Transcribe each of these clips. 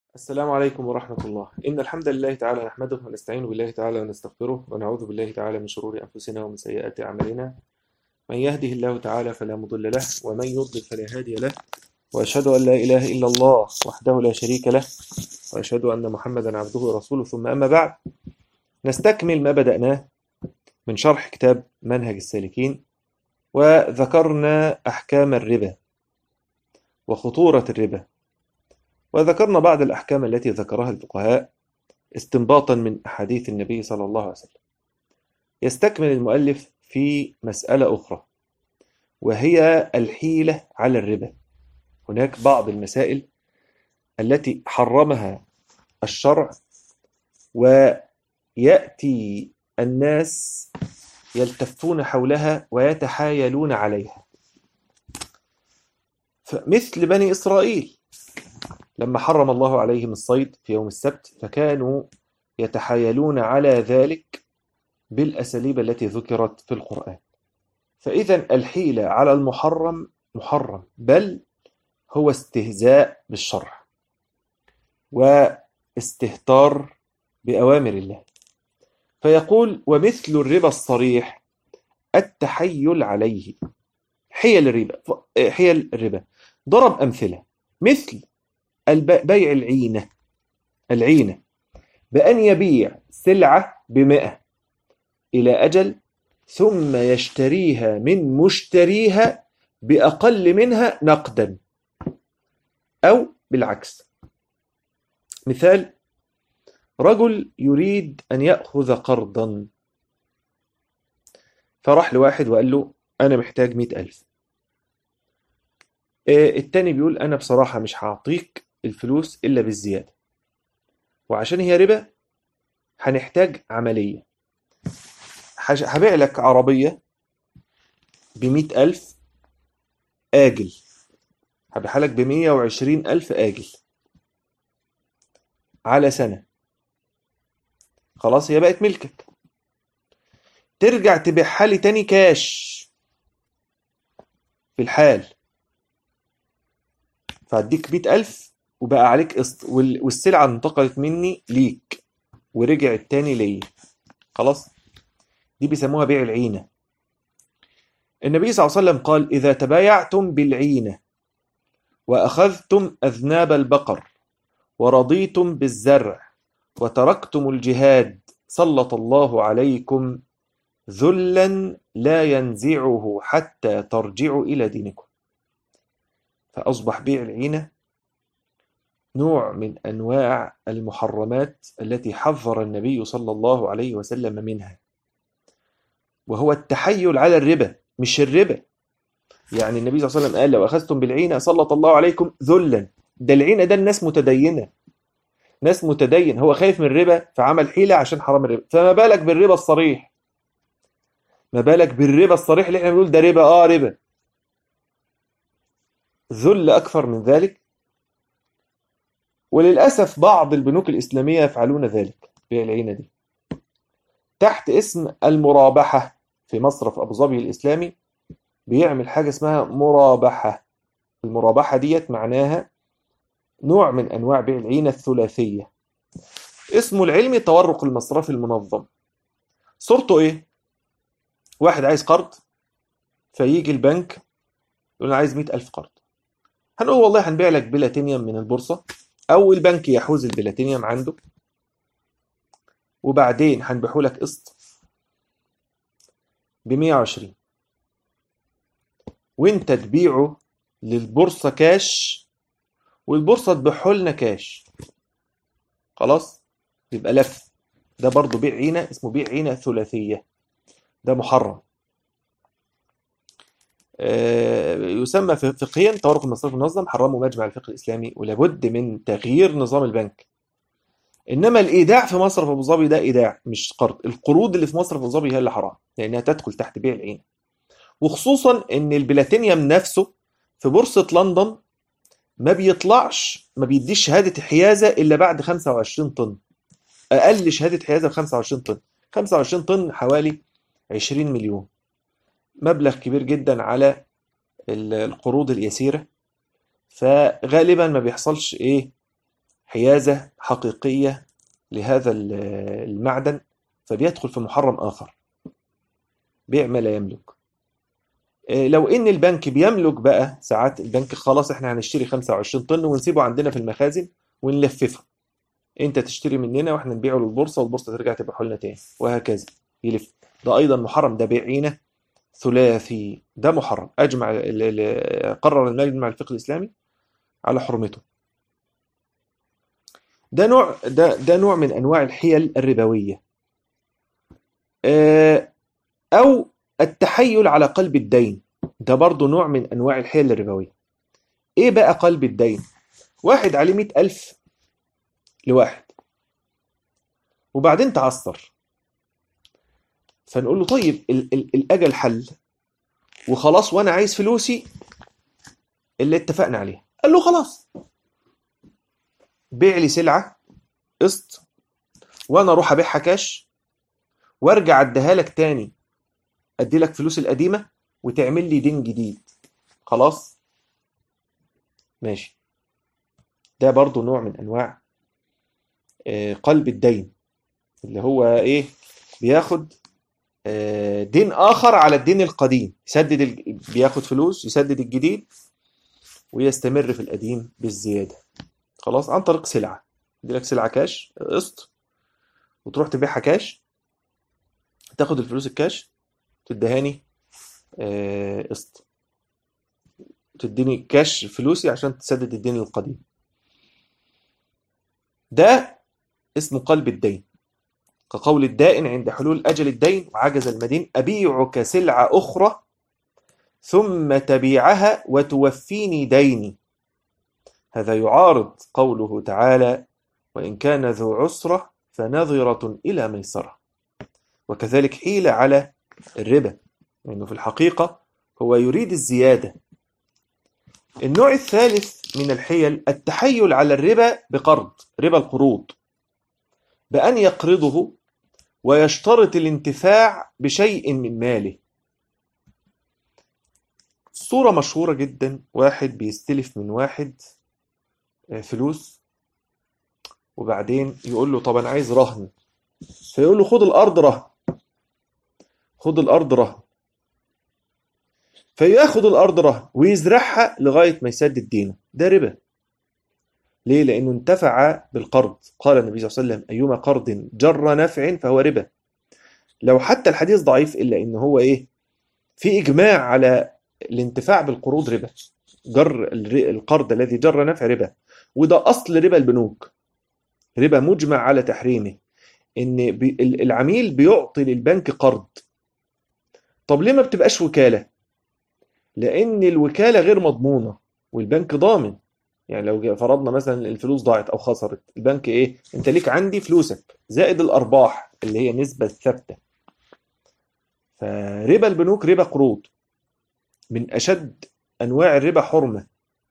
السلام عليكم ورحمة الله. إن الحمد لله تعالى نحمده ونستعين بالله تعالى ونستغفره ونعوذ بالله تعالى من شرور أنفسنا ومن سيئات أعمالنا. من يهده الله تعالى فلا مضل له ومن يضلل فلا هادي له، وأشهد أن لا إله إلا الله وحده لا شريك له، وأشهد أن محمدا عبده ورسوله. ثم أما بعد، نستكمل ما بدأناه من شرح كتاب منهج السالكين، وذكرنا أحكام الربا وخطورة الربا، وذكرنا بعض الأحكام التي ذكرها الفقهاء استنباطا من أحاديث النبي صلى الله عليه وسلم. يستكمل المؤلف في مسألة أخرى، وهي الحيلة على الربا. هناك بعض المسائل التي حرمها الشرع، ويأتي الناس يلتفون حولها ويتحايلون عليها، مثل بني إسرائيل لما حرم الله عليهم الصيد في يوم السبت، فكانوا يتحايلون على ذلك بالأساليب التي ذكرت في القرآن. فإذا الحيلة على المحرم محرم، بل هو استهزاء بالشرع واستهتار بأوامر الله. فيقول: ومثل الربا الصريح التحيل عليه. حيل الربا ضرب أمثلة، مثل بيع العينة بأن يبيع سلعة ب100 إلى أجل، ثم يشتريها من مشتريها بأقل منها نقدا، أو بالعكس. مثال: رجل يريد أن يأخذ قرضا، فراح لواحد وقال له: أنا محتاج 100,000. التاني بيقول: أنا بصراحة مش هعطيك الفلوس إلا بالزيادة، وعشان هي ربا هنحتاج عملية. هبيع لك عربية ب100,000 آجل، هبيعها لك ب120,000 آجل على سنة، خلاص هي بقت ملكك. ترجع تبيعها لي تاني كاش في الحال، فهديك 100,000 وبقى عليك قسط، والسلعة انتقلت مني ليك ورجعت تاني ليا، خلاص. دي بيسموها بيع العينة. النبي صلى الله عليه وسلم قال: إذا تبايعتم بالعينة وأخذتم أذناب البقر ورضيتم بالزرع وتركتم الجهاد، سلط الله عليكم ذلا لا ينزعه حتى ترجعوا إلى دينكم. فأصبح بيع العينة نوع من أنواع المحرمات التي حذر النبي صلى الله عليه وسلم منها، وهو التحيل على الربا مش الربا. يعني النبي صلى الله عليه وسلم قال: لو أخذتم بالعينة سلط الله عليكم ذلا. ده العينة ده الناس متدينة، ناس متدين، هو خايف من الربا فعمل حيلة عشان حرام الربا. فما بالك بالربا الصريح؟ ما بالك بالربا الصريح اللي احنا بنقول ده ربا؟ ربا. ذل أكثر من ذلك. وللأسف بعض البنوك الإسلامية يفعلون ذلك، بيع العينة دي تحت اسم المرابحة. في مصرف أبو ظبي الإسلامي بيعمل حاجة اسمها مرابحة. المرابحة ديت معناها نوع من أنواع بيع العينة الثلاثية. اسمه العلمي تورق المصرفي المنظم. صورته إيه؟ واحد عايز قرض، فيجي البنك يقول: أنا عايز 100,000 قرض. هنقول: والله هنبيع لك بلاتينيوم من البورصة، أو البنك يحوز البلاتينيوم عنده، وبعدين هنبيعه لك قسط ب120، وانت تبيعه للبورصة كاش، والبورصة تبيعه لنا كاش، خلاص. يبقى لف. ده برضو بيع عينة، اسمه بيع عينة ثلاثية، ده محرم. يسمى فقهيا تورق المصرف المنظم، حرمه مجمع الفقه الإسلامي، ولابد من تغيير نظام البنك. إنما الإيداع في مصرف أبو ظبي ده إيداع مش قرض. القروض اللي في مصرف أبو ظبي هي اللي حرام، لأنها تدخل تحت بيع العينة. وخصوصا إن البلاتينيوم نفسه في بورصة لندن ما بيطلعش، ما بيديش شهادة حيازة إلا بعد 25 طن. أقل شهادة حيازة ب 25 طن. 25 طن حوالي 20 مليون، مبلغ كبير جدا على القروض اليسيرة. فغالبا ما بيحصلش إيه حيازة حقيقية لهذا المعدن، فبيدخل في محرم آخر، بيع ما لا يملك. لو ان البنك بيملك بقى، ساعات البنك خلاص احنا هنشتري 25 طن ونسيبه عندنا في المخازن ونلففه، انت تشتري مننا واحنا نبيعه للبورصه والبورصه ترجع تبيعه لنا تاني، وهكذا يلف. ده ايضا محرم، ده بيع عينه ثلاثي، ده محرم. قرر المجمع الفقهي الاسلامي على حرمته. ده نوع من انواع الحيل الربويه. او التحيل على قلب الدين، ده برضو نوع من انواع الحيل الربويه. ايه بقى قلب الدين؟ واحد عليه 100,000 لواحد، وبعدين تعثر، فنقول له طيب الأجل حل وخلاص، وأنا عايز فلوسي اللي اتفقنا عليها. قال له خلاص، بيع لي سلعة قسط وأنا أروح أبيعها كاش، وأرجع أديها لك تاني، أدي لك فلوس القديمة وتعمل لي دين جديد. خلاص ماشي. ده برضو نوع من أنواع قلب الدين، اللي هو إيه؟ بياخد دين آخر على الدين القديم، بياخد فلوس يسدد الجديد ويستمر في القديم بالزيادة. خلاص، عن طريق سلعة، يدي لك سلعة كاش قسط وتروح تبيعها كاش، تاخد الفلوس الكاش تدهاني قسط، تديني كاش فلوسي عشان تسدد الدين القديم. ده اسمه قلب الدين، كقول الدائن عند حلول أجل الدين وعجز المدين: أبيعك سلعة أخرى ثم تبيعها وتوفيني ديني. هذا يعارض قوله تعالى: وإن كان ذو عسرة فنظرة إلى ميسرة. وكذلك حيل على الربا، لأنه في الحقيقة هو يريد الزيادة. النوع الثالث من الحيل التحيل على الربا بقرض، ربا القروض، بأن يقرضه ويشترط الانتفاع بشيء من ماله. صورة مشهورة جدا: واحد بيستلف من واحد فلوس، وبعدين يقول له طب أنا عايز رهن، فيقول له خد الأرض رهن، خد الأرض رهن، فياخد الأرض رهن ويزرعها لغاية ما يسدد دينه. ده ربا. ليه؟ لأنه انتفع بالقرض. قال النبي صلى الله عليه وسلم: أيما قرض جر نفع فهو ربا. لو حتى الحديث ضعيف إلا إن هو إيه؟ في إجماع على الانتفاع بالقروض ربا. جر القرض الذي جر نفع ربا، وده أصل ربا البنوك، ربا مجمع على تحريمه. إن العميل بيعطي للبنك قرض. طب ليه ما بتبقاش وكالة؟ لأن الوكالة غير مضمونة والبنك ضامن. يعني لو فرضنا مثلا الفلوس ضاعت أو خسرت، البنك إيه؟ أنت ليك عندي فلوسك زائد الأرباح اللي هي نسبة ثابتة. فربا البنوك ربا قروض، من أشد أنواع الربا حرمة.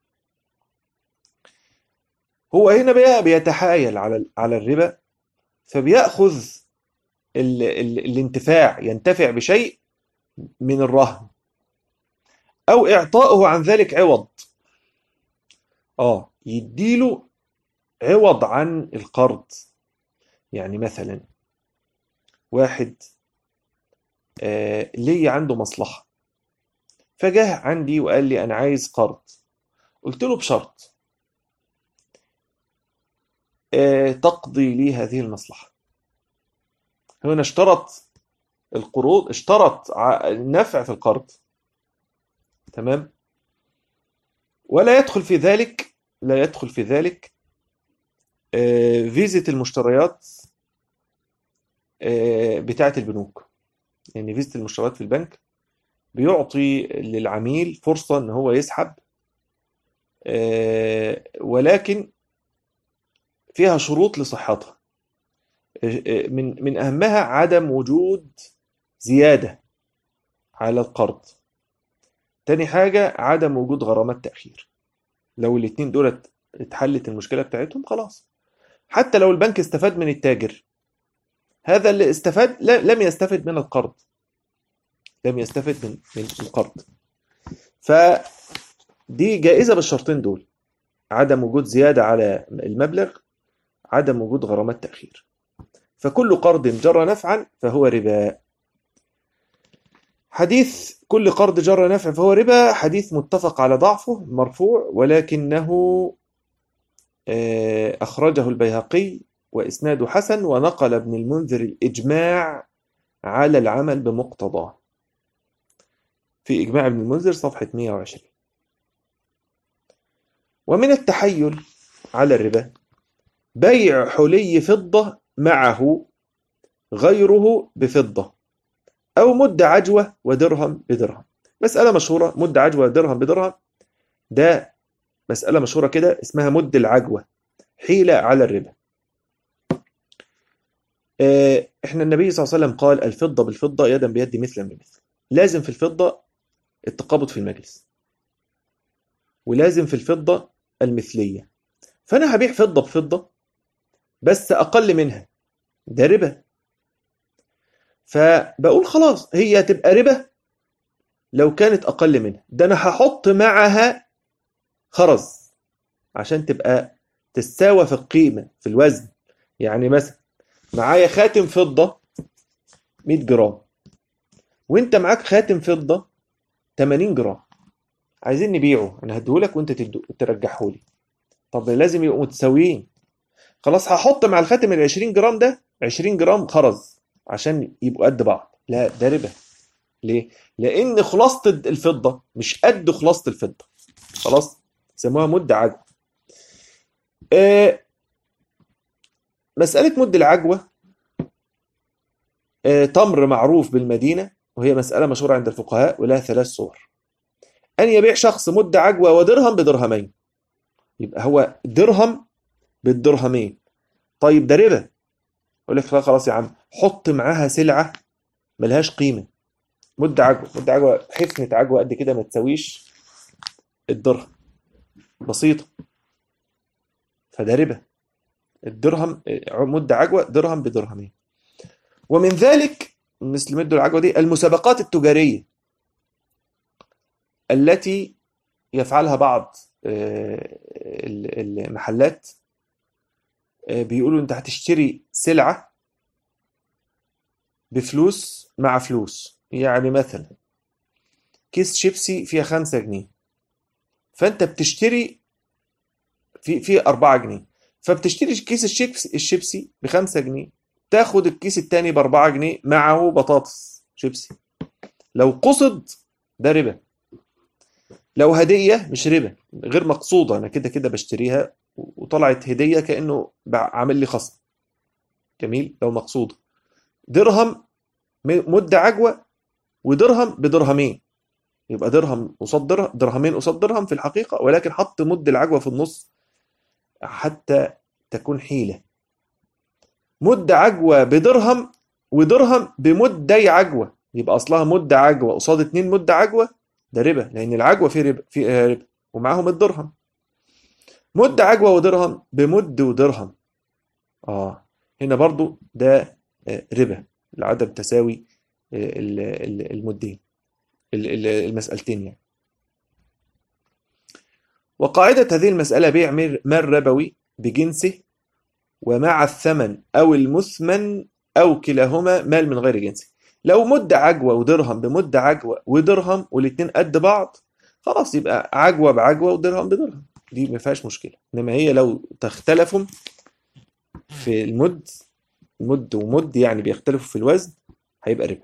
هو هنا بقى بيتحايل على الربا، فبيأخذ الانتفاع، ينتفع بشيء من الرهن، أو إعطاؤه عن ذلك عوض. يديله عوض عن القرض. يعني مثلا واحد لي عنده مصلحة، فجاه عندي وقال لي أنا عايز قرض. قلت له بشرط تقضي لي هذه المصلحة. هنا اشترط القروض، اشترط النفع في القرض، تمام. ولا يدخل في ذلك، لا يدخل في ذلك فيزة المشتريات بتاعة البنوك. يعني فيزة المشتريات في البنك بيعطي للعميل فرصة ان هو يسحب، ولكن فيها شروط لصحتها. من أهمها عدم وجود زيادة على القرض. تاني حاجة عدم وجود غرامات تأخير. لو الاتنين دولت اتحلت المشكلة بتاعتهم خلاص. حتى لو البنك استفاد من التاجر، هذا اللي استفاد لم يستفد من القرض، لم يستفد من القرض. فدي جائزة بالشرطين دول: عدم وجود زيادة على المبلغ، عدم وجود غرامات تأخير. فكل قرض جر نفعا فهو ربا. حديث كل قرض جر نفع فهو ربا حديث متفق على ضعفه مرفوع، ولكنه أخرجه البيهقي وإسناده حسن، ونقل ابن المنذر الإجماع على العمل بمقتضاه في إجماع ابن المنذر صفحة 120. ومن التحيل على الربا بيع حلي فضة معه غيره بفضة، أو مد عجوة ودرهم بدرهم. مسألة مشهورة، مد عجوة ودرهم بدرهم، ده مسألة مشهورة كده اسمها مد العجوة، حيلة على الربا. احنا النبي صلى الله عليه وسلم قال الفضة بالفضة يدا بيد مثلا بمثل. لازم في الفضة التقابض في المجلس، ولازم في الفضة المثلية. فأنا هبيع فضة بفضة بس أقل منها، ده ربا. فبقول خلاص هي تبقى ربا لو كانت أقل منها، ده أنا هحط معها خرز عشان تبقى تساوى في القيمة في الوزن. يعني مثلا معايا خاتم فضة 100 جرام، وانت معاك خاتم فضة 80 جرام، عايزين نبيعه، انا هديهولك وانت ترجحهولي. طب لازم يبقوا متساويين. خلاص هحط مع الخاتم ال 20 جرام ده 20 جرام خرز عشان يبقوا قد بعض. لا، ده ربا. ليه؟ لان خلاصة الفضة مش قد خلاصة الفضة. خلاص سموها مد عجوة. مسألة مد العجوة تمر معروف بالمدينة، وهي مسألة مشهورة عند الفقهاء ولها 3 صور. أن يبيع شخص مد عجوة ودرهم بدرهمين، يبقى هو درهم بالدرهمين. طيب ده ربا. يقول لك خلاص يا عم حط معاها سلعة ملهاش قيمة، مد عجوة. مد عجوة حفنة عجوة قد كده ما تساويش الدرهم، بسيطة، فده ربا. الدرهم مد عجوة درهم بدرهمين. ومن ذلك مثل مد العجوة دي المسابقات التجارية التي يفعلها بعض المحلات. بيقولوا انت هتشتري سلعة بفلوس مع فلوس. يعني مثلا كيس شيبسي فيها 5 جنيه، فانت بتشتري في 4 جنيه، فبتشتري كيس الشيبسي ب5 جنيه، تاخد الكيس التاني ب4 جنيه معه بطاطس شيبسي. لو قصد ده ربا. لو هدية مش ربا، غير مقصودة، أنا كده كده بشتريها وطلعت هدية كأنه عامل لي خصم. جميل. لو مقصودة درهم مد عجوة ودرهم بدرهمين، يبقى درهم قصاد درهم، درهمين قصاد درهم في الحقيقة، ولكن حط مد العجوة في النص حتى تكون حيلة. مد عجوة بدرهم ودرهم بمدي عجوة، يبقى أصلها مد عجوة قصاد 2 مد عجوة، ده ربا، لأن العجوة فيه ربا، فيه ربا ومعاهم الدرهم. مد عجوة ودرهم بمد ودرهم، هنا برضو ده ربا لعدم تساوي المدين المسألتين يعني. وقاعدة هذه المسألة بيع مال ربوي بجنسه ومع الثمن أو المثمن أو كلاهما مال من غير جنسه. لو مد عجوة ودرهم بمد عجوة ودرهم والاتنين قد بعض، خلاص يبقى عجوة بعجوة ودرهم بدرهم، دي ما فيهاش مشكلة. إنما هي لو تختلفوا في المد، مد ومد يعني بيختلفوا في الوزن، هيبقى ربا.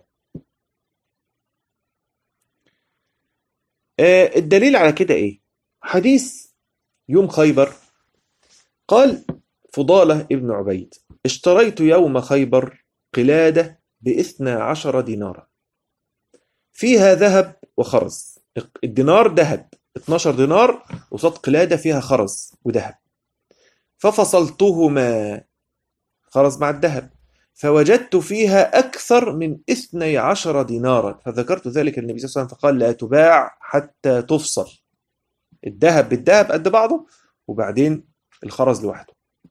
الدليل على كده إيه؟ حديث يوم خيبر، قال فضالة ابن عبيد اشتريت يوم خيبر قلادة ب12 دينارا فيها ذهب وخرز. الدينار ذهب، 12 دينار قصاد قلادة فيها خرز وذهب، ففصلتهما، خرز مع الذهب، فوجدت فيها أكثر من 12 دينارا، فذكرت ذلك للنبي صلى الله عليه وسلم فقال لا تباع حتى تفصل، الذهب بالذهب قد بعضه وبعدين الخرز لوحده.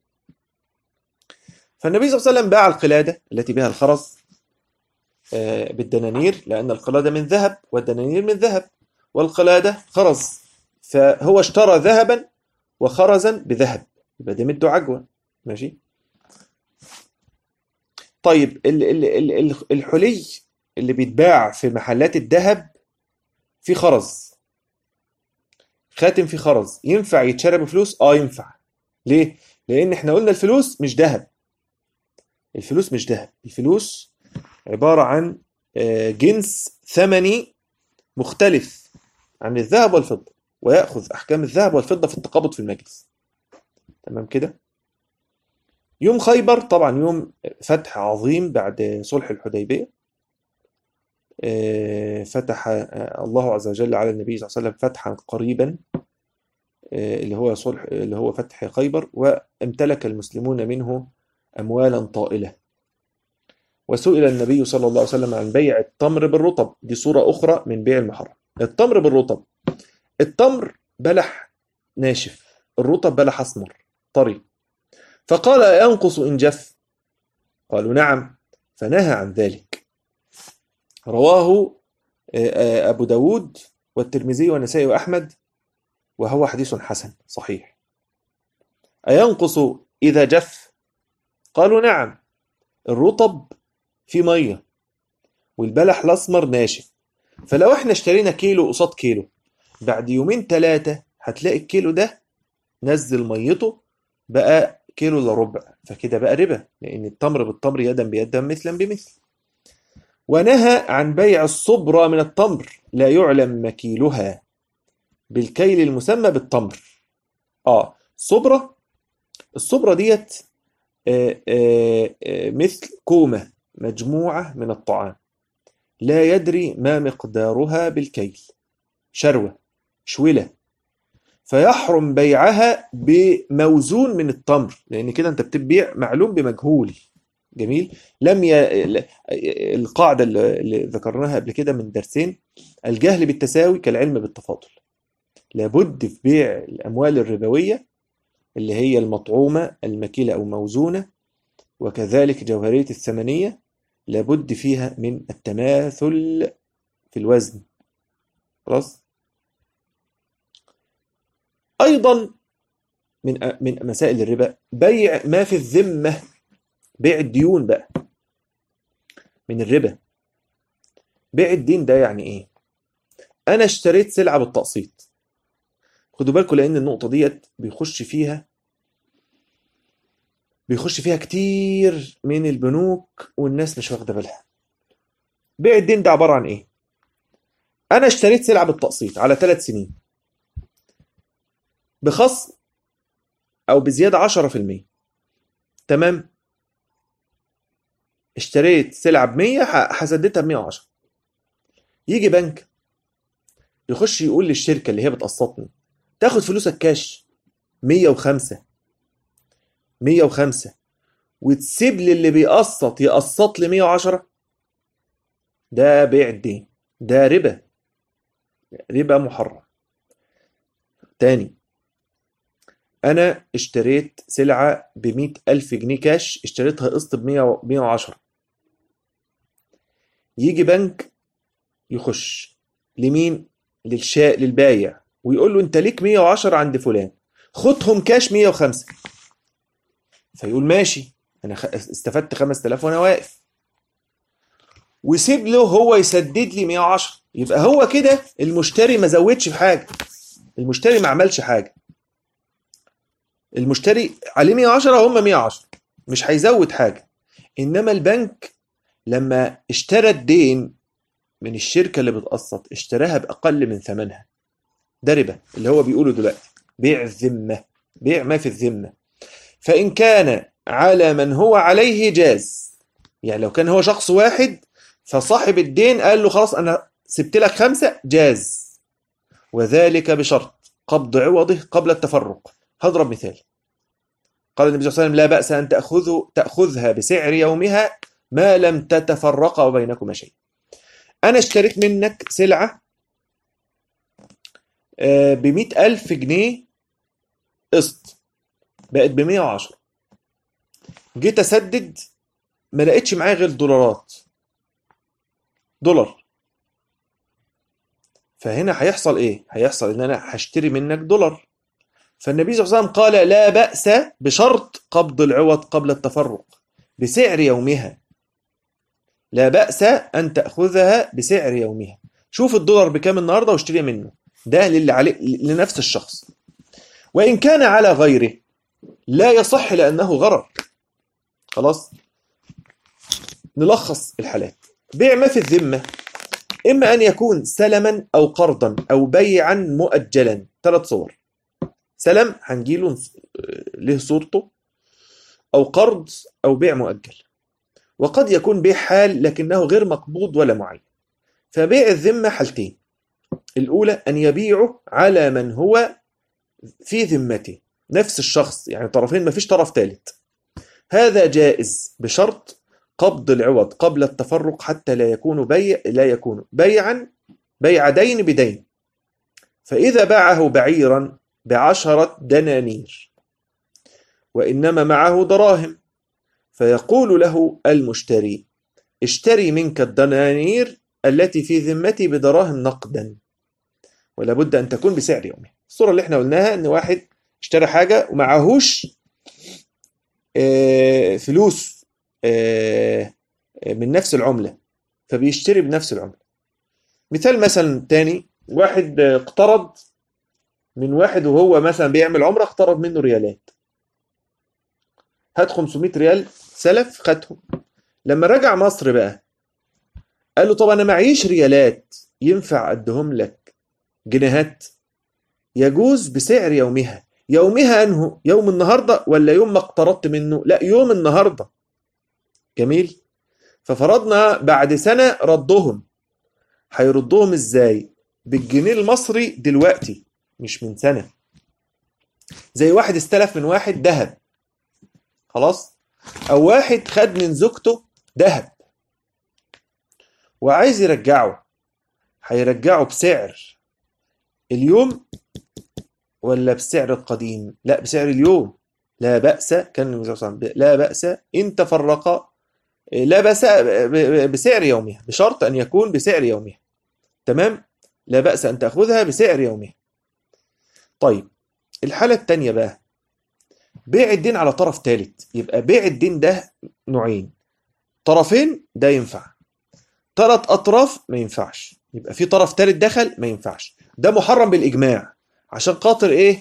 فالنبي صلى الله عليه وسلم باع القلادة التي بها الخرز بالدنانير، لأن القلادة من ذهب والدنانير من ذهب، والقلادة خرز، فهو اشترى ذهبا وخرزا بذهب، يبقى ده مده عجوة. ماشي. طيب الحلي اللي بيتباع في محلات الذهب فيه خرز، خاتم فيه خرز، ينفع يتشرى بفلوس؟ ينفع. ليه؟ لان احنا قلنا الفلوس مش ذهب. الفلوس مش ذهب، الفلوس عبارة عن جنس ثمني مختلف عن الذهب والفضة، ويأخذ أحكام الذهب والفضة في التقابض في المجلس. تمام كده؟ يوم خيبر طبعا يوم فتح عظيم بعد صلح الحديبية. فتح الله عز وجل على النبي صلى الله عليه وسلم فتحا قريبا، اللي هو فتح خيبر، وامتلك المسلمون منه أموالا طائلة. وسئل النبي صلى الله عليه وسلم عن بيع التمر بالرطب، دي صورة أخرى من بيع المحرم. التمر بالرطب، التمر بلح ناشف، الرطب بلح أسمر طري، فقال أينقص إن جف؟ قالوا نعم، فنهى عن ذلك. رواه أبو داود والترمذي والنسائي وأحمد، وهو حديث حسن صحيح. أينقص إذا جف؟ قالوا نعم، الرطب فيه مية والبلح الأسمر ناشف، فلو احنا اشترينا كيلو قصاد كيلو، بعد يومين 3 هتلاقي الكيلو ده نزل ميته بقى كيلو الا ربع، فكده بقى ربا، لأن التمر بالتمر يدا بيد مثلا بمثل. ونهى عن بيع الصبرة من التمر، لا يعلم مكيلها، بالكيل المسمى بالتمر. الصبرة ديت مثل كومة مجموعة من الطعام، لا يدري ما مقدارها بالكيل، شولة، فيحرم بيعها بموزون من التمر، لأن كده أنت بتبيع معلوم بمجهول. جميل. القاعدة اللي ذكرناها قبل كده من درسين، الجهل بالتساوي كالعلم بالتفاضل. لابد في بيع الأموال الربوية اللي هي المطعومة المكيلة أو موزونة، وكذلك جوهرية الثمنية، لابد فيها من التماثل في الوزن. خلاص. أيضا من مسائل الربا بيع ما في الذمة، بيع الديون بقى من الربا. بيع الدين ده يعني إيه؟ أنا اشتريت سلعة بالتقسيط، خدوا بالكم لأن النقطة ديت بيخش فيها كتير من البنوك والناس مش واخدة بالها. بيع الدين ده عبارة عن إيه؟ أنا اشتريت سلعة بالتقسيط على 3 سنين بخصم أو بزيادة 10%. تمام؟ اشتريت سلعة ب100 هسددها ب110. يجي بنك يخش يقول للشركة اللي هي بتقسطني تاخد فلوسك كاش 105 وتسيب لي اللي بيقسط يقسط لي 110. ده بيع الدين، ده ربا محرم. تاني، أنا اشتريت سلعة ب100,000 جنيه كاش، اشتريتها قسط ب110. يجي بنك يخش لمين؟ للبايع ويقول له أنت ليك 110 عند فلان، خدهم كاش 105. فيقول ماشي، أنا استفدت 5000 وأنا واقف، ويسيب له هو يسدد لي 110. يبقى هو كده المشتري ما زودش في حاجة، المشتري ما عملش حاجة، المشتري عليه 110 هم 110، مش هيزود حاجة. إنما البنك لما اشترى الدين من الشركة اللي بتقسط اشتراها بأقل من ثمنها، ده ربا اللي هو بيقوله دلوقتي، بيع الذمة، بيع ما في الذمة. فإن كان على من هو عليه جاز، يعني لو كان هو شخص واحد فصاحب الدين قال له خلاص أنا سبت لك 5 جاز، وذلك بشرط قبض عوضه قبل التفرق. هضرب مثال. قال النبي صلى الله عليه وسلم لا بأس أن تأخذها بسعر يومها ما لم تتفرق بينكما شيء. أنا اشتريت منك سلعة ب100,000 جنيه قسط، بقت ب110. جيت أسدد ما لقيتش معايا غير دولار. فهنا هيحصل إيه؟ هيحصل إن أنا هشتري منك دولار. فالنبي صلى الله عليه وسلم قال لا بأس بشرط قبض العوض قبل التفرق بسعر يومها. لا بأس أن تأخذها بسعر يومها. شوف الدولار بكام النهاردة واشتري منه، ده للي عليه لنفس الشخص. وإن كان على غيره لا يصح لأنه غرر. خلاص، نلخص الحالات. بيع ما في الذمة إما أن يكون سلما أو قرضا أو بيعا مؤجلا. 3 صور: سلم هنجيله له صورته، أو قرض، أو بيع مؤجل. وقد يكون بيع حال لكنه غير مقبوض ولا معين. فبيع الذمة حالتين: الأولى أن يبيعه على من هو في ذمته، نفس الشخص، يعني طرفين، مفيش طرف ثالث. هذا جائز بشرط قبض العوض قبل التفرق حتى لا يكون بيع دين بدين. فإذا باعه بعيرا ب10 دنانير وإنما معه دراهم، فيقول له المشتري: اشتري منك الدنانير التي في ذمتي بدراهم نقدا، ولا بد أن تكون بسعر يومه. الصورة اللي احنا قلناها ان واحد اشترى حاجة ومعهوش فلوس من نفس العملة، فبيشتري بنفس العملة. مثال مثلا تاني: واحد اقترض من واحد وهو مثلا بيعمل عمرة، اقترض منه ريالات، هات 500 ريال سلف، خدهم. لما رجع مصر بقى قال له: طب انا معيش ريالات، ينفع ادهم لك جنيهات؟ يجوز بسعر يومها. يومها انه يوم النهارده ولا يوم ما اقترضت منه؟ لا، يوم النهارده. جميل. ففرضنا بعد سنة ردهم، هيردهم ازاي؟ بالجنيه المصري دلوقتي، مش من سنة. زي واحد استلف من واحد ذهب، خلاص، او واحد خد من زوجته ذهب وعايز يرجعه، هيرجعه بسعر اليوم ولا بسعر القديم؟ لا، بسعر اليوم. لا بأس، كان النبي صلى الله عليه وسلم: لا بأس إن تفرقا، لا بأس بسعر يومها، بشرط أن يكون بسعر يومها. تمام؟ لا بأس أن تأخذها بسعر يومها. طيب، الحالة الثانية بقى: بيع الدين على طرف ثالث. يبقى بيع الدين ده نوعين: طرفين ده ينفع، 3 أطراف ما ينفعش. يبقى في طرف ثالث دخل، ما ينفعش. ده محرم بالإجماع. عشان خاطر إيه؟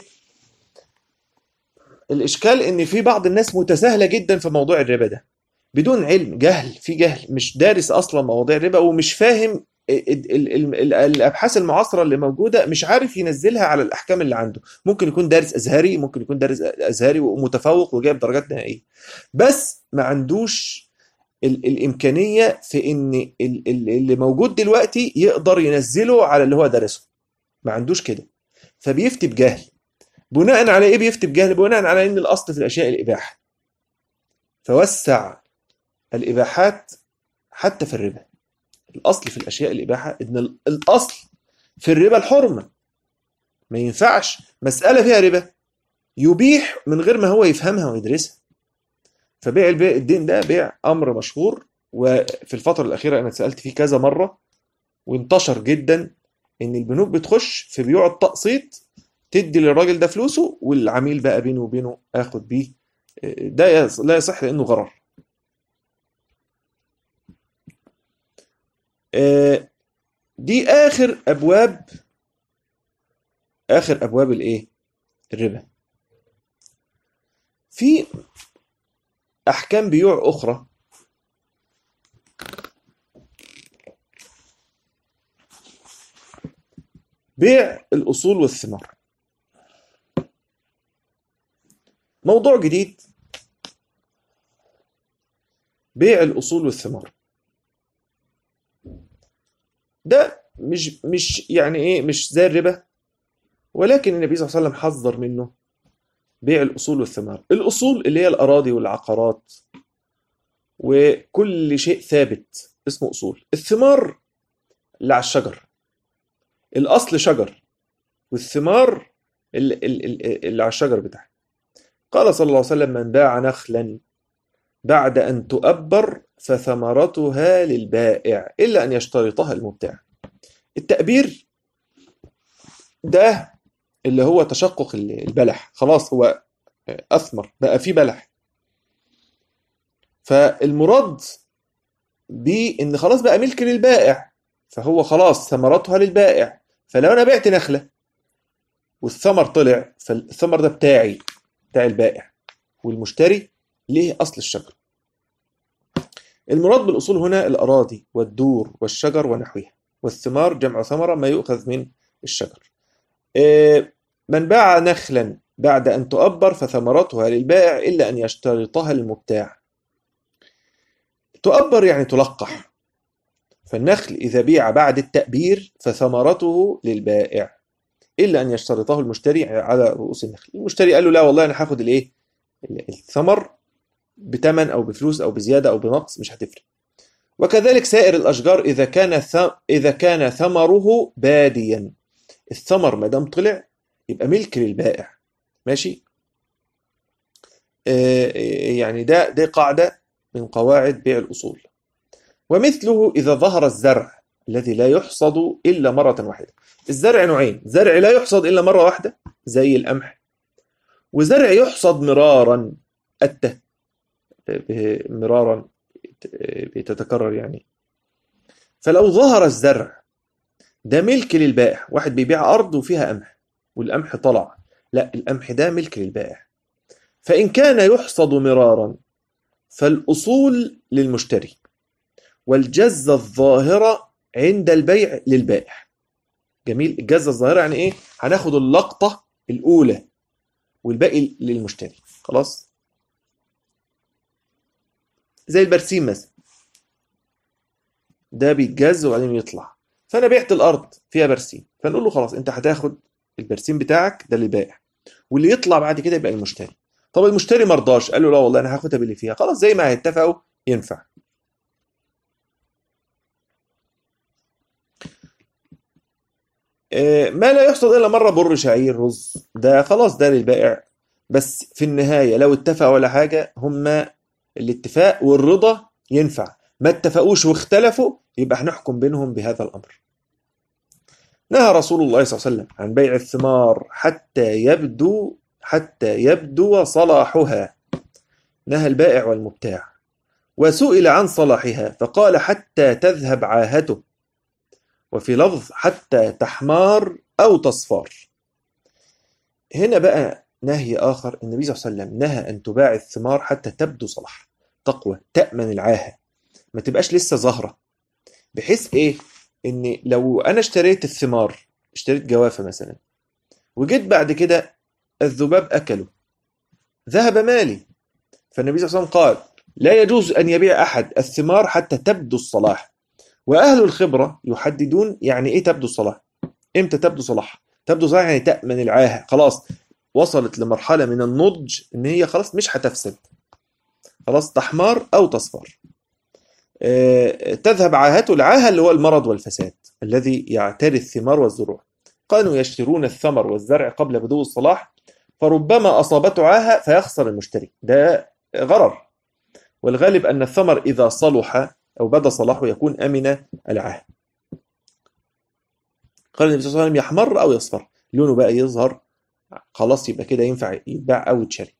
الإشكال إن في بعض الناس متساهلة جدا في موضوع الربا ده، بدون علم، في جهل، مش دارس أصلا مواضيع الربا، ومش فاهم الأبحاث المعاصرة اللي موجودة، مش عارف ينزلها على الأحكام اللي عنده. ممكن يكون دارس أزهري، ممكن يكون دارس أزهري ومتفوق وجايب درجات نهائية، بس ما عندوش الإمكانية في إن اللي موجود دلوقتي يقدر ينزله على اللي هو درسه. ما عندوش كده، فبيفتي بجهل. بناء على إيه بيفتي بجهل؟ بناء على إن الأصل في الأشياء الإباحة، فوسع الإباحات حتى في الربا. الأصل في الأشياء الإباحة إن الأصل في الربا الحرمة. ما ينفعش مسألة فيها ربا يبيح من غير ما هو يفهمها ويدرسها. فبيع الدين ده بيع أمر مشهور، وفي الفترة الأخيرة أنا سألت فيه كذا مرة، وانتشر جدا إن البنوك بتخش في بيوع التقسيط، تدي للراجل ده فلوسه والعميل بقى بينه وبينه آخد بيه. ده لا يصح لأنه غرر. دي آخر أبواب الإيه؟ الربا. في أحكام بيوع أخرى بيع الأصول والثمار، موضوع جديد. بيع الأصول والثمار ده مش يعني إيه، مش زي الربا، ولكن النبي صلى الله عليه وسلم حذر منه. بيع الأصول والثمار: الأصول اللي هي الأراضي والعقارات وكل شيء ثابت اسمه أصول. الثمار اللي على الشجر، الأصل شجر، والثمار اللي على الشجر بتاعه. قال صلى الله عليه وسلم: من باع نخلا بعد أن تؤبر فثمرتها للبائع إلا أن يشترطها المبتاع. التأبير ده اللي هو تشقق البلح، خلاص هو أثمر بقى فيه بلح. فالمراد بإن خلاص بقى ملك للبائع، فهو خلاص ثمرتها للبائع. فلو أنا بعت نخلة والثمر طلع، فالثمر ده بتاعي، بتاع البائع، والمشتري ليه أصل الشجر. المراد بالأصول هنا الأراضي والدور والشجر ونحوها، والثمار جمع ثمرة ما يؤخذ من الشجر. من باع نخلا بعد أن تؤبر فثمرتها للبائع إلا أن يشترطها المبتاع. تؤبر يعني تلقح، فالنخل إذا بيع بعد التأبير فثمرته للبائع إلا أن يشترطه المشتري على رؤوس النخل. المشتري قال له لا والله أنا هاخد الثمر بتمن أو بفلوس أو بزيادة أو بنقص، مش هتفرق. وكذلك سائر الأشجار إذا كان ثمره باديا، الثمر ما دام طلع يبقى ملك للبائع. ماشي. يعني ده قاعدة من قواعد بيع الأصول. ومثله إذا ظهر الزرع الذي لا يحصد إلا مرة واحدة. الزرع نوعين: زرع لا يحصد إلا مرة واحدة زي القمح، وزرع يحصد مرارا، مرارا بتتكرر يعني. فلو ظهر الزرع ده ملك للبائع، واحد بيبيع أرض وفيها قمح والقمح طلع، لا، القمح ده ملك للبائع. فإن كان يحصد مرارا فالأصول للمشتري، والجزة الظاهرة عند البيع للبائع. جميل. الجزة الظاهرة يعني إيه؟ هناخد اللقطة الأولى والباقي للمشتري. خلاص. زي البرسيم مثلا، ده بيتجز وبعدين يطلع، فأنا بعت الأرض فيها برسيم، فنقول له خلاص أنت هتاخد البرسيم بتاعك ده للبائع، واللي يطلع بعد كده يبقى المشتري. طب المشتري مرضاش، قال له لا والله أنا هاخدها باللي فيها، خلاص زي ما هيتفقوا ينفع. ما لا يحصد إلا مرة، بر، شعير، رز، ده خلاص ده للبائع. بس في النهاية لو اتفقوا ولا حاجة، هما الاتفاق والرضا ينفع. ما اتفقوش واختلفوا يبقى هنحكم بينهم بهذا الأمر. نهى رسول الله صلى الله عليه وسلم عن بيع الثمار حتى يبدو صلاحها، نهى البائع والمبتاع. وسئل عن صلاحها فقال حتى تذهب عاهته، وفي لفظ حتى تحمار أو تصفار. هنا بقى نهي آخر، النبي صلى الله عليه وسلم نهى أن تباع الثمار حتى تبدو صلاح، تقوى، تأمن العاهة، ما تبقاش لسه ظاهرة. بحيث إيه؟ إن لو أنا اشتريت الثمار، اشتريت جوافة مثلا، وجيت بعد كده الذباب أكله، ذهب مالي. فالنبي صلى الله عليه وسلم قال لا يجوز أن يبيع أحد الثمار حتى تبدو الصلاح. وأهل الخبرة يحددون يعني إيه تبدو الصلاح. إمتى تبدو صلاح؟ تبدو صلاح يعني تأمن العاهة، خلاص وصلت لمرحلة من النضج إن هي خلاص مش هتفسد، خلاص تحمار أو تصفر. تذهب عاهته، العاهة اللي هو المرض والفساد الذي يعتري الثمار والزروع. كانوا يشترون الثمر والزرع قبل بدو الصلاح، فربما أصابته عاهة فيخسر المشتري، ده غرر. والغالب أن الثمر إذا صلح أو بدا صلاحه يكون أمن العاهة. قال النبي صلى الله عليه وسلم يحمر أو يصفر، لونه بقى يظهر، خلاص يبقى كده ينفع يتباع أو يتشري.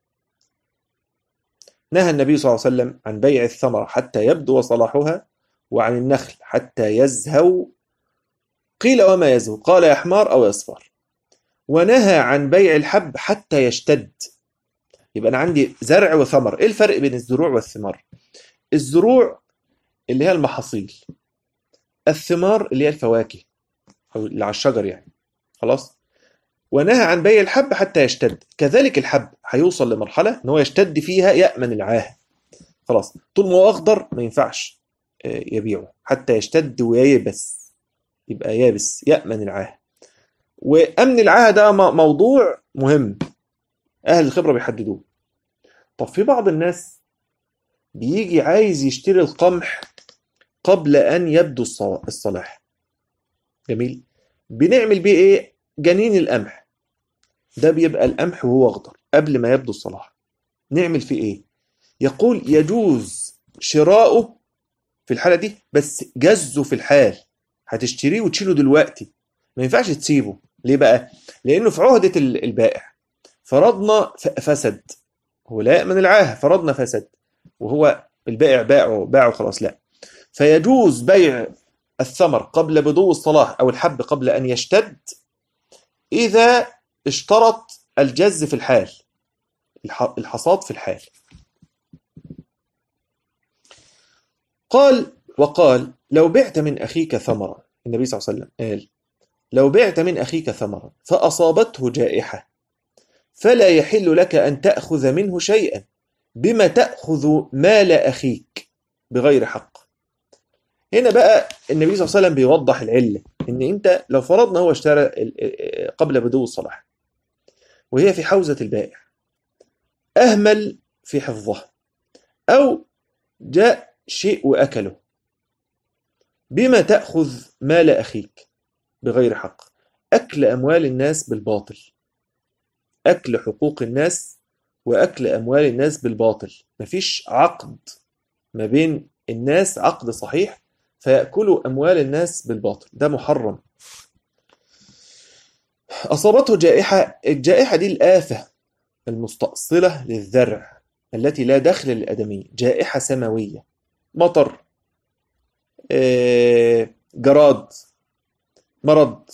نهى النبي صلى الله عليه وسلم عن بيع الثمرة حتى يبدو صلاحها، وعن النخل حتى يزهو. قيل وما يزهو؟ قال يحمار أو يصفر. ونهى عن بيع الحب حتى يشتد. يبقى أنا عندي زرع وثمر. إيه الفرق بين الزروع والثمار؟ الزروع اللي هي المحاصيل، الثمار اللي هي الفواكه أو اللي على الشجر يعني. خلاص. ونهى عن بيع الحب حتى يشتد. كذلك الحب هيوصل لمرحلة ان هو يشتد فيها يأمن العاهة، خلاص طول ما هو أخضر ما ينفعش يبيعه، حتى يشتد وييبس، يبقى يابس، يأمن العاهة. وأمن العاهة ده موضوع مهم، أهل الخبرة بيحددوه. طب في بعض الناس بيجي عايز يشتري القمح قبل أن يبدو الصلاح. جميل. بنعمل بيه إيه؟ جنين القمح ده بيبقى القمح وهو أخضر قبل ما يبدو الصلاح، نعمل فيه إيه؟ يقول يجوز شراؤه في الحالة دي، بس جزه في الحال، هتشتريه وتشيله دلوقتي، ما ينفعش تسيبه. ليه بقى؟ لأنه في عهدة البائع، فرضنا فسد، هو لا يأمن العاهة، فرضنا فسد، وهو البائع باعه خلاص، لا. فيجوز بيع الثمر قبل بدو الصلاح أو الحب قبل أن يشتد إذا اشترط الجز في الحال، الحصاد في الحال. وقال لو بعت من أخيك ثمرا، النبي صلى الله عليه وسلم قال لو بعت من أخيك ثمرا فأصابته جائحة فلا يحل لك أن تأخذ منه شيئا، بما تأخذ مال أخيك بغير حق. هنا بقى النبي صلى الله عليه وسلم بيوضح العلة، إن أنت لو فرضنا هو اشترى قبل بدو الصلاح وهي في حوزة البائع، أهمل في حفظها أو جاء شيء وأكله، بما تأخذ مال أخيك بغير حق. أكل أموال الناس بالباطل، أكل حقوق الناس وأكل أموال الناس بالباطل. مفيش عقد ما بين الناس، عقد صحيح، فيأكلوا أموال الناس بالباطل، ده محرم. أصابته جائحة، الجائحة دي الآفة المستأصلة للذرع التي لا دخل للآدمي، جائحة سماوية، مطر، جراد، مرض،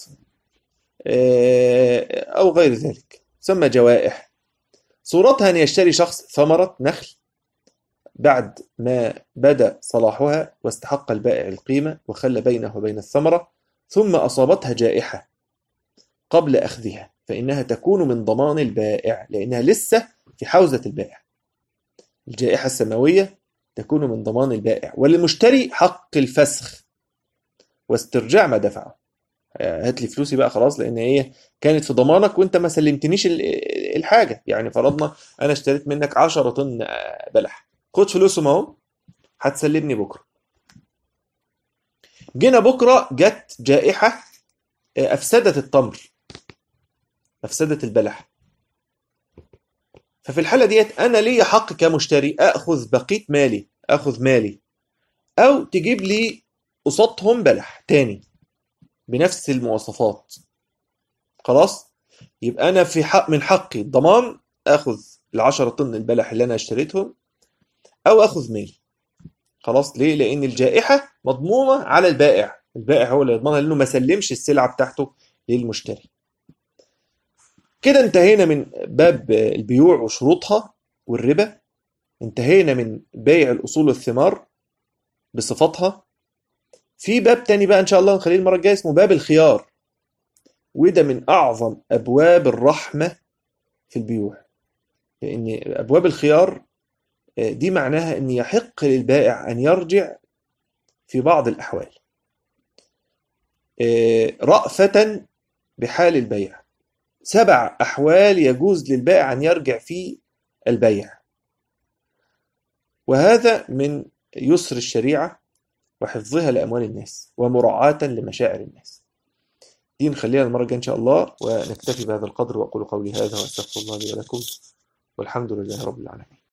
أو غير ذلك، تسمى جوائح. صورتها أن يشتري شخص ثمرة نخل بعد ما بدا صلاحها واستحق البائع القيمة وخلى بينه وبين الثمرة، ثم أصابتها جائحة قبل أخذها، فإنها تكون من ضمان البائع لأنها لسه في حوزة البائع. الجائحة السماوية تكون من ضمان البائع، وللمشتري حق الفسخ واسترجاع ما دفعه. هات لي فلوسي بقى خلاص، لأن هي كانت في ضمانك وانت ما سلمتنيش الحاجة. يعني فرضنا أنا اشتريت منك 10 طن بلح، خد فلوسهم اهو، هتسلمني بكرة. جينا بكرة جت جائحة أفسدت التمر، أفسدت البلح، ففي الحالة ديت أنا لي حق كمشتري أخذ بقية مالي، أخذ مالي، أو تجيب لي قصادهم بلح تاني بنفس المواصفات. خلاص، يبقى أنا في حق من حقي الضمان، أخذ 10 طن البلح اللي أنا اشتريتهم أو أخذ مالي. خلاص، ليه؟ لأن الجائحة مضمومة على البائع، البائع هو اللي يضمنها لأنه ما سلمش السلعة بتاعته للمشتري. كده انتهينا من باب البيوع وشروطها والربا، انتهينا من بيع الأصول والثمار بصفتها. في باب تاني بقى إن شاء الله نخليه المرة الجاية، اسمه باب الخيار، وده من أعظم أبواب الرحمة في البيوع، لأن أبواب الخيار دي معناها أن يحق للبائع أن يرجع في بعض الأحوال رأفة بحال البيع. 7 أحوال يجوز للبائع أن يرجع في البيع، وهذا من يسر الشريعة وحفظها لأموال الناس ومراعاة لمشاعر الناس. دي نخليها المرة الجاية إن شاء الله، ونكتفي بهذا القدر، وأقول قولي هذا وأستغفر الله لي ولكم، والحمد لله رب العالمين.